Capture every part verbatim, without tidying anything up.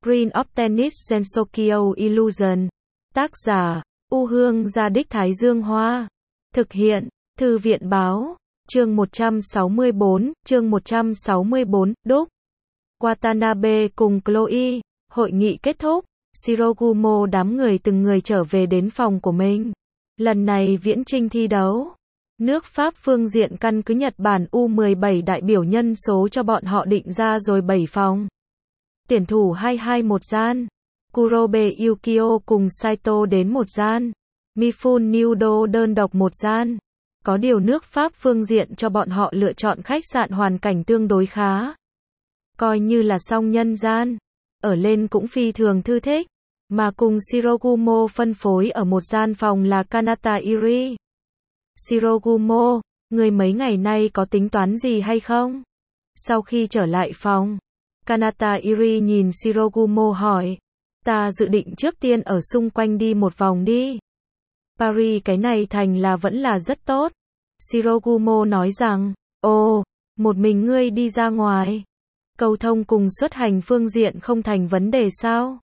Green of Tennis Gensokyo Illusion. Tác giả, U Hương Gia Đích Thái Dương Hoa. Thực hiện, Thư viện Báo. Chương một trăm sáu mươi bốn, chương một trăm sáu mươi bốn, đúc. Watanabe cùng Chloe. Hội nghị kết thúc. Shirogumo đám người từng người trở về đến phòng của mình. Lần này viễn chinh thi đấu. Nước Pháp phương diện căn cứ Nhật Bản U mười bảy đại biểu nhân số cho bọn họ định ra rồi bảy phòng. Tuyển thủ hai mươi hai một gian. Kurobe Yukio cùng Saito đến một gian. Mifune Nudo đơn độc một gian. Có điều nước Pháp phương diện cho bọn họ lựa chọn khách sạn hoàn cảnh tương đối khá. Coi như là song nhân gian. Ở lên cũng phi thường thư thích. Mà cùng Shirogumo phân phối ở một gian phòng là Kanata Iri. Shirogumo, người mấy ngày nay có tính toán gì hay không? Sau khi trở lại phòng, Kanata Iri nhìn Shirogumo hỏi. Ta dự định trước tiên ở xung quanh đi một vòng đi. Paris cái này thành là vẫn là rất tốt. Shirogumo nói rằng, ồ, một mình ngươi đi ra ngoài. Cầu thông cùng xuất hành phương diện không thành vấn đề sao?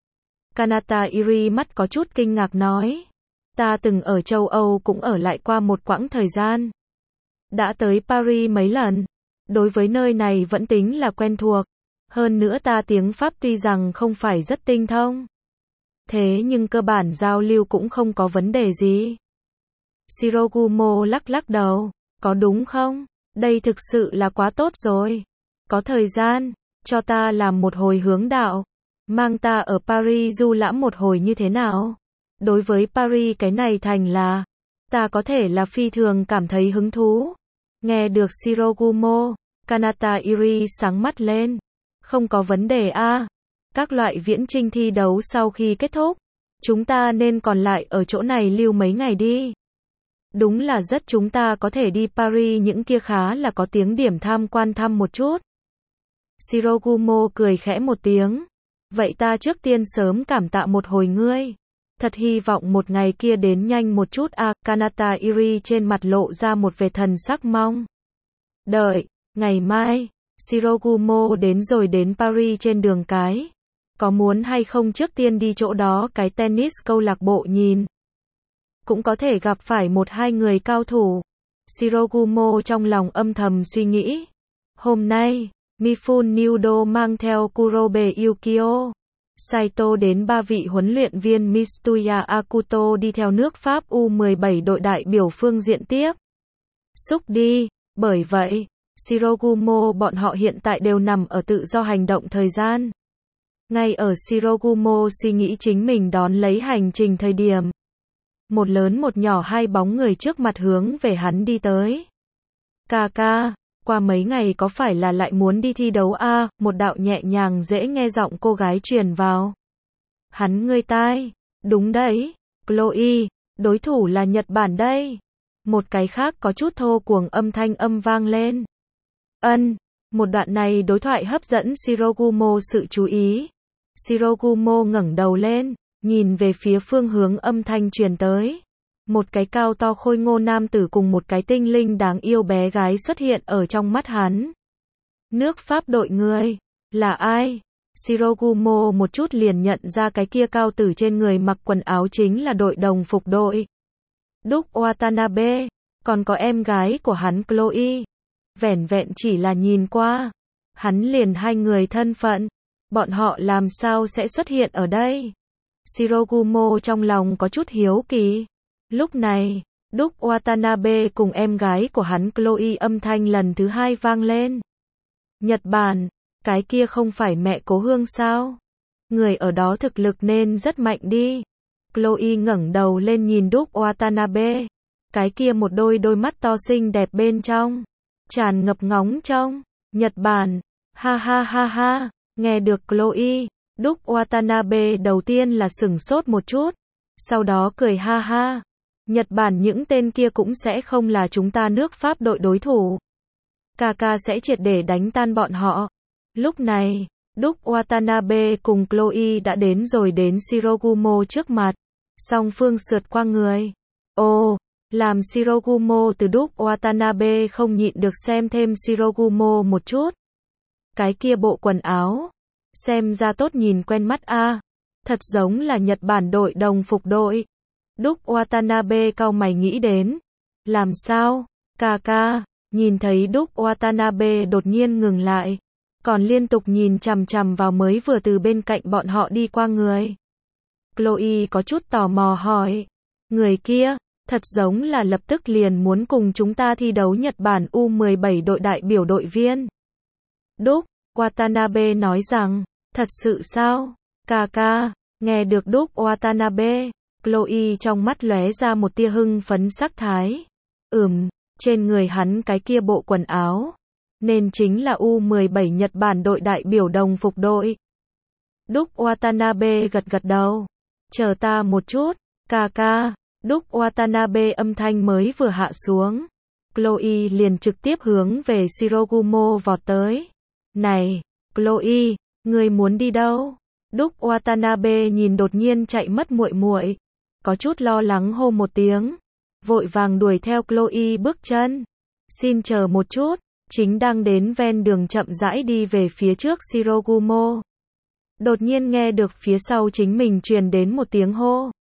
Kanata Iri mắt có chút kinh ngạc nói. Ta từng ở châu Âu cũng ở lại qua một quãng thời gian. Đã tới Paris mấy lần. Đối với nơi này vẫn tính là quen thuộc. Hơn nữa ta tiếng Pháp tuy rằng không phải rất tinh thông. Thế nhưng cơ bản giao lưu cũng không có vấn đề gì. Shirogumo lắc lắc đầu. Có đúng không? Đây thực sự là quá tốt rồi. Có thời gian, cho ta làm một hồi hướng đạo. Mang ta ở Paris du lãm một hồi như thế nào? Đối với Paris cái này thành là, ta có thể là phi thường cảm thấy hứng thú. Nghe được Shirogumo, Kanata Iri sáng mắt lên. Không có vấn đề a. Các loại viễn chinh thi đấu sau khi kết thúc, chúng ta nên còn lại ở chỗ này lưu mấy ngày đi. Đúng là rất chúng ta có thể đi Paris những kia khá là có tiếng điểm tham quan thăm một chút. Shirogumo cười khẽ một tiếng. Vậy ta trước tiên sớm cảm tạ một hồi ngươi. Thật hy vọng một ngày kia đến nhanh một chút a. À, Kanata Iri trên mặt lộ ra một vẻ thần sắc mong đợi. Ngày mai, Shirogumo đến rồi đến Paris trên đường cái. Có muốn hay không trước tiên đi chỗ đó cái tennis câu lạc bộ nhìn. Cũng có thể gặp phải một hai người cao thủ. Shirogumo trong lòng âm thầm suy nghĩ. Hôm nay, Mifune Nudo mang theo Kurobe Yukio, Saito đến ba vị huấn luyện viên Mitsuya Akuto đi theo nước Pháp U mười bảy đội đại biểu phương diện tiếp. Xúc đi, bởi vậy, Shirogumo bọn họ hiện tại đều nằm ở tự do hành động thời gian. Ngay ở Shirogumo suy nghĩ chính mình đón lấy hành trình thời điểm. Một lớn một nhỏ hai bóng người trước mặt hướng về hắn đi tới. Kaka, qua mấy ngày có phải là lại muốn đi thi đấu a? À, một đạo nhẹ nhàng dễ nghe giọng cô gái truyền vào. Hắn ngươi tai, đúng đấy, Chloe, đối thủ là Nhật Bản đây. Một cái khác có chút thô cuồng âm thanh âm vang lên. Ân, một đoạn này đối thoại hấp dẫn Shirogumo sự chú ý. Shirogumo ngẩng đầu lên, nhìn về phía phương hướng âm thanh truyền tới. Một cái cao to khôi ngô nam tử cùng một cái tinh linh đáng yêu bé gái xuất hiện ở trong mắt hắn. Nước Pháp đội người, là ai? Shirogumo một chút liền nhận ra cái kia cao tử trên người mặc quần áo chính là đội đồng phục đội. Đúc Watanabe, còn có em gái của hắn Chloe. Vẻn vẹn chỉ là nhìn qua. Hắn liền hai người thân phận. Bọn họ làm sao sẽ xuất hiện ở đây? Shirogumo trong lòng có chút hiếu kỳ. Lúc này, Đúc Watanabe cùng em gái của hắn Chloe âm thanh lần thứ hai vang lên. Nhật Bản, cái kia không phải mẹ Cố Hương sao? Người ở đó thực lực nên rất mạnh đi. Chloe ngẩng đầu lên nhìn Đúc Watanabe. Cái kia một đôi đôi mắt to xinh đẹp bên trong. Tràn ngập ngóng trông. Nhật Bản. Ha ha ha ha. Nghe được Chloe, Đúc Watanabe đầu tiên là sửng sốt một chút. Sau đó cười ha ha. Nhật Bản những tên kia cũng sẽ không là chúng ta nước Pháp đội đối thủ. Kaka sẽ triệt để đánh tan bọn họ. Lúc này, Đúc Watanabe cùng Chloe đã đến rồi đến Shirogumo trước mặt. Song phương sượt qua người. Ồ, làm Shirogumo từ Đúc Watanabe không nhịn được xem thêm Shirogumo một chút. Cái kia bộ quần áo. Xem ra tốt nhìn quen mắt a. Thật giống là Nhật Bản đội đồng phục đội. Đúc Watanabe cau mày nghĩ đến. Làm sao? Kaka, nhìn thấy Đúc Watanabe đột nhiên ngừng lại. Còn liên tục nhìn chằm chằm vào mới vừa từ bên cạnh bọn họ đi qua người. Chloe có chút tò mò hỏi. Người kia, thật giống là lập tức liền muốn cùng chúng ta thi đấu Nhật Bản U mười bảy đội đại biểu đội viên. Đúc Watanabe nói rằng, thật sự sao? Kaka, nghe được Đúc Watanabe, Chloe trong mắt lóe ra một tia hưng phấn sắc thái. Ừm, trên người hắn cái kia bộ quần áo, nên chính là U mười bảy Nhật Bản đội đại biểu đồng phục đội. Đúc Watanabe gật gật đầu. Chờ ta một chút, Kaka. Đúc Watanabe âm thanh mới vừa hạ xuống. Chloe liền trực tiếp hướng về Shirogumo vọt tới. Này, Chloe, ngươi muốn đi đâu? Đúc Watanabe nhìn đột nhiên chạy mất muội muội, có chút lo lắng hô một tiếng, vội vàng đuổi theo Chloe bước chân. Xin chờ một chút, chính đang đến ven đường chậm rãi đi về phía trước Shirogumo. Đột nhiên nghe được phía sau chính mình truyền đến một tiếng hô.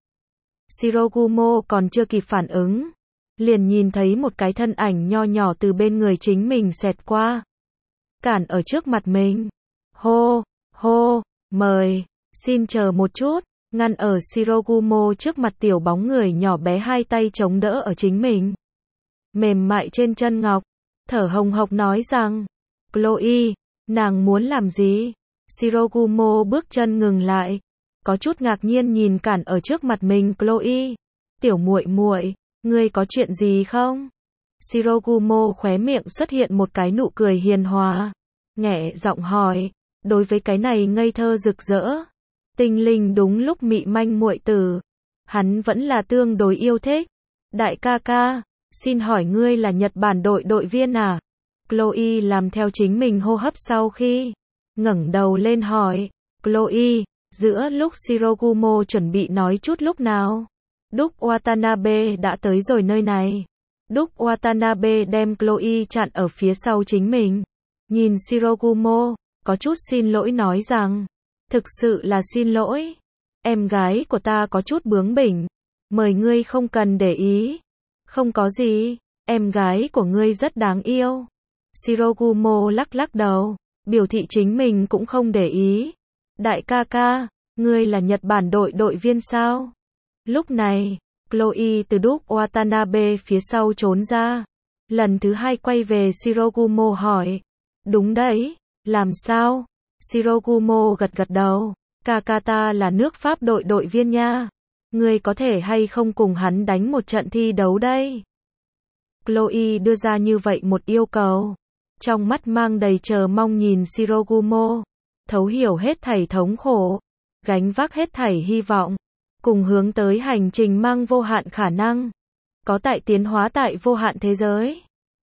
Shirogumo còn chưa kịp phản ứng, liền nhìn thấy một cái thân ảnh nho nhỏ từ bên người chính mình xẹt qua, cản ở trước mặt mình. Hô, hô, mời, xin chờ một chút, ngăn ở Shirogumo trước mặt tiểu bóng người nhỏ bé hai tay chống đỡ ở chính mình. Mềm mại trên chân ngọc, thở hồng hộc nói rằng, Chloe, nàng muốn làm gì? Shirogumo bước chân ngừng lại, có chút ngạc nhiên nhìn cản ở trước mặt mình Chloe. Tiểu muội muội, ngươi có chuyện gì không? Shirogumo khóe miệng xuất hiện một cái nụ cười hiền hòa, nhẹ giọng hỏi, đối với cái này ngây thơ rực rỡ, tinh linh đúng lúc mị manh muội tử, hắn vẫn là tương đối yêu thích. Đại ca ca, xin hỏi ngươi là Nhật Bản đội đội viên à? Chloe làm theo chính mình hô hấp sau khi ngẩng đầu lên hỏi. Chloe, giữa lúc Shirogumo chuẩn bị nói chút lúc nào, Đúc Watanabe đã tới rồi nơi này. Đúc Watanabe đem Chloe chặn ở phía sau chính mình. Nhìn Shirogumo, có chút xin lỗi nói rằng, thực sự là xin lỗi. Em gái của ta có chút bướng bỉnh, mời ngươi không cần để ý. Không có gì, em gái của ngươi rất đáng yêu. Shirogumo lắc lắc đầu, biểu thị chính mình cũng không để ý. Đại ca ca, ngươi là Nhật Bản đội đội viên sao? Lúc này, Chloe từ Đúc Watanabe phía sau trốn ra. Lần thứ hai quay về Shirogumo hỏi. Đúng đấy, làm sao? Shirogumo gật gật đầu. Kakata là nước Pháp đội đội viên nha. Ngươi có thể hay không cùng hắn đánh một trận thi đấu đây? Chloe đưa ra như vậy một yêu cầu. Trong mắt mang đầy chờ mong nhìn Shirogumo. Thấu hiểu hết thảy thống khổ, gánh vác hết thảy hy vọng, cùng hướng tới hành trình mang vô hạn khả năng, có tại tiến hóa tại vô hạn thế giới.